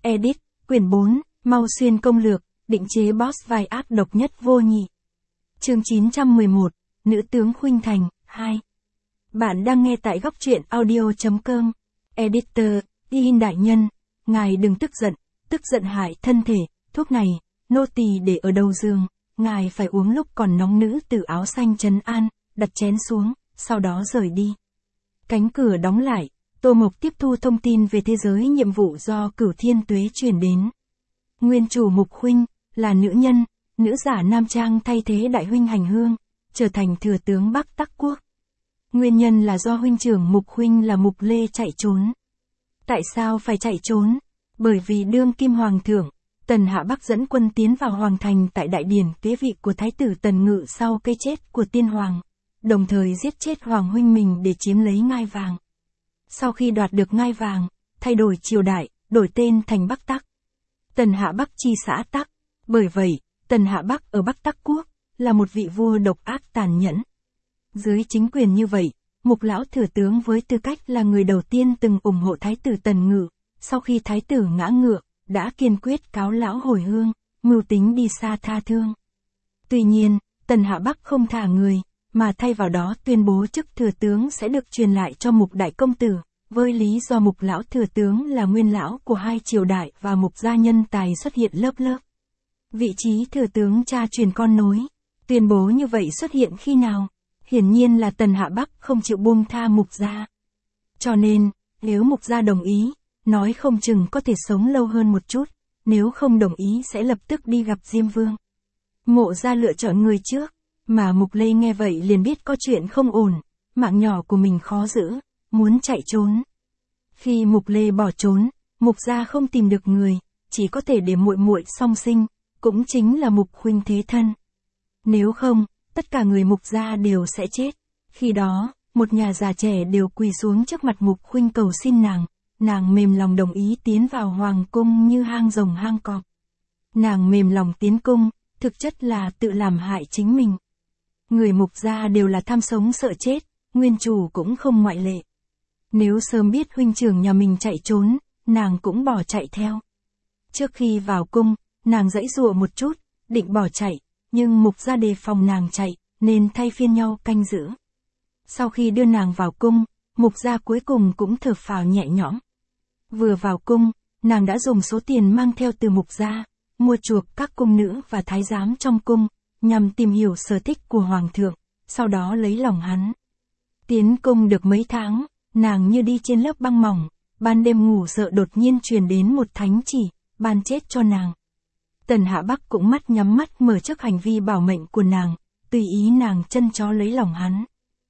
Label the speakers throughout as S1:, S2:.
S1: Edit, quyển 4, Mau Xuyên công lược, định chế boss vai ác độc nhất vô nhị. Chương 911, Nữ tướng Khuynh Thành, 2. Bạn đang nghe tại góc truyện audio.com. Editor, Yin đại nhân, ngài đừng tức giận hại thân thể, thuốc này, nô tỳ để ở đầu giường, ngài phải uống lúc còn nóng. Nữ tử áo xanh trấn an, đặt chén xuống, sau đó rời đi. Cánh cửa đóng lại, Tô Mộc tiếp thu thông tin về thế giới nhiệm vụ do Cửu Thiên Tuế truyền đến. Nguyên chủ Mục Huynh, là nữ nhân, nữ giả nam trang thay thế đại huynh Hành Hương, trở thành thừa tướng Bắc Tắc Quốc. Nguyên nhân là do huynh trưởng Mục Huynh là Mục Lê chạy trốn. Tại sao phải chạy trốn? Bởi vì đương kim hoàng thượng, Tần Hạ Bắc dẫn quân tiến vào hoàng thành tại đại điển kế vị của thái tử Tần Ngự sau cái chết của tiên hoàng, đồng thời giết chết hoàng huynh mình để chiếm lấy ngai vàng. Sau khi đoạt được ngai vàng, thay đổi triều đại, đổi tên thành Bắc Tắc. Tần Hạ Bắc chi xã Tắc, bởi vậy, Tần Hạ Bắc ở Bắc Tắc Quốc, là một vị vua độc ác tàn nhẫn. Dưới chính quyền như vậy, Mục lão thừa tướng với tư cách là người đầu tiên từng ủng hộ thái tử Tần Ngự, sau khi thái tử ngã ngựa, đã kiên quyết cáo lão hồi hương, mưu tính đi xa tha thương. Tuy nhiên, Tần Hạ Bắc không thả người, mà thay vào đó tuyên bố chức thừa tướng sẽ được truyền lại cho Mục đại công tử, với lý do Mục lão thừa tướng là nguyên lão của hai triều đại và Mục gia nhân tài xuất hiện lớp lớp. Vị trí thừa tướng cha truyền con nối. Tuyên bố như vậy xuất hiện khi nào? Hiển nhiên là Tần Hạ Bắc không chịu buông tha Mục gia. Cho nên, nếu Mục gia đồng ý, nói không chừng có thể sống lâu hơn một chút, nếu không đồng ý sẽ lập tức đi gặp Diêm Vương. Mộ gia lựa chọn người trước, mà Mục Lê nghe vậy liền biết có chuyện không ổn, mạng nhỏ của mình khó giữ, muốn chạy trốn. Khi Mục Lê bỏ trốn, Mục gia không tìm được người, chỉ có thể để muội muội song sinh, cũng chính là Mục Huynh thế thân. Nếu không, tất cả người Mục gia đều sẽ chết. Khi đó, một nhà già trẻ đều quỳ xuống trước mặt Mục Huynh cầu xin nàng mềm lòng đồng ý tiến vào hoàng cung như hang rồng hang cọp. Nàng mềm lòng tiến cung, thực chất là tự làm hại chính mình. Người Mục gia đều là tham sống sợ chết, nguyên chủ cũng không ngoại lệ. Nếu sớm biết huynh trưởng nhà mình chạy trốn, nàng cũng bỏ chạy theo. Trước khi vào cung, nàng giãy giụa một chút, định bỏ chạy, nhưng Mục gia đề phòng nàng chạy, nên thay phiên nhau canh giữ. Sau khi đưa nàng vào cung, Mục gia cuối cùng cũng thở phào nhẹ nhõm. Vừa vào cung, nàng đã dùng số tiền mang theo từ Mục gia, mua chuộc các cung nữ và thái giám trong cung, nhằm tìm hiểu sở thích của hoàng thượng, sau đó lấy lòng hắn. Tiến cung được mấy tháng, nàng như đi trên lớp băng mỏng, ban đêm ngủ sợ đột nhiên truyền đến một thánh chỉ, ban chết cho nàng. Tần Hạ Bắc cũng mắt nhắm mắt mở trước hành vi bảo mệnh của nàng, tùy ý nàng chân chó lấy lòng hắn.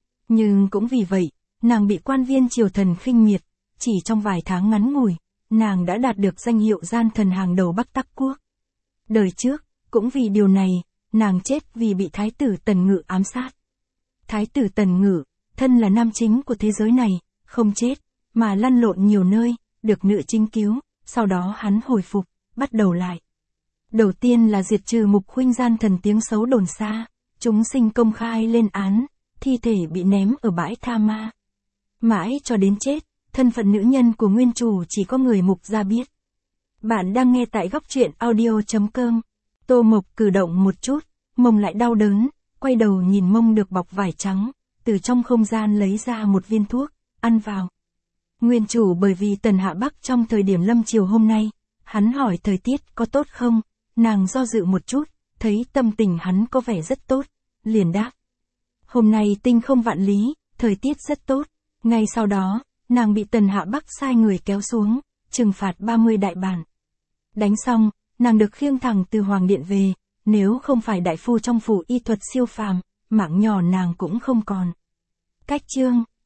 S1: Nhưng cũng vì vậy, nàng bị quan viên triều thần khinh miệt, chỉ trong vài tháng ngắn ngủi, nàng đã đạt được danh hiệu gian thần hàng đầu Bắc Tắc Quốc. Đời trước, cũng vì điều này, nàng chết vì bị thái tử Tần Ngự ám sát. Thái tử Tần Ngự, thân là nam chính của thế giới này, không chết, mà lăn lộn nhiều nơi, được nữ chính cứu, sau đó hắn hồi phục, bắt đầu lại. Đầu tiên là diệt trừ Mục Huynh gian thần tiếng xấu đồn xa, chúng sinh công khai lên án, thi thể bị ném ở bãi tha ma. Mãi cho đến chết, thân phận nữ nhân của nguyên chủ chỉ có người Mục gia biết. Bạn đang nghe tại góc truyện audio.com. Tô Mộc cử động một chút, mông lại đau đớn, quay đầu nhìn mông được bọc vải trắng, từ trong không gian lấy ra một viên thuốc, ăn vào. Nguyên chủ bởi vì Tần Hạ Bắc trong thời điểm lâm chiều hôm nay, hắn hỏi thời tiết có tốt không, nàng do dự một chút, thấy tâm tình hắn có vẻ rất tốt, liền đáp. Hôm nay tinh không vạn lý, thời tiết rất tốt. Ngay sau đó, nàng bị Tần Hạ Bắc sai người kéo xuống, trừng phạt 30 đại bản. Đánh xong, nàng được khiêng thẳng từ Hoàng Điện về, nếu không phải đại phu trong phủ y thuật siêu phàm, mạng nhỏ nàng cũng không còn. Cách chương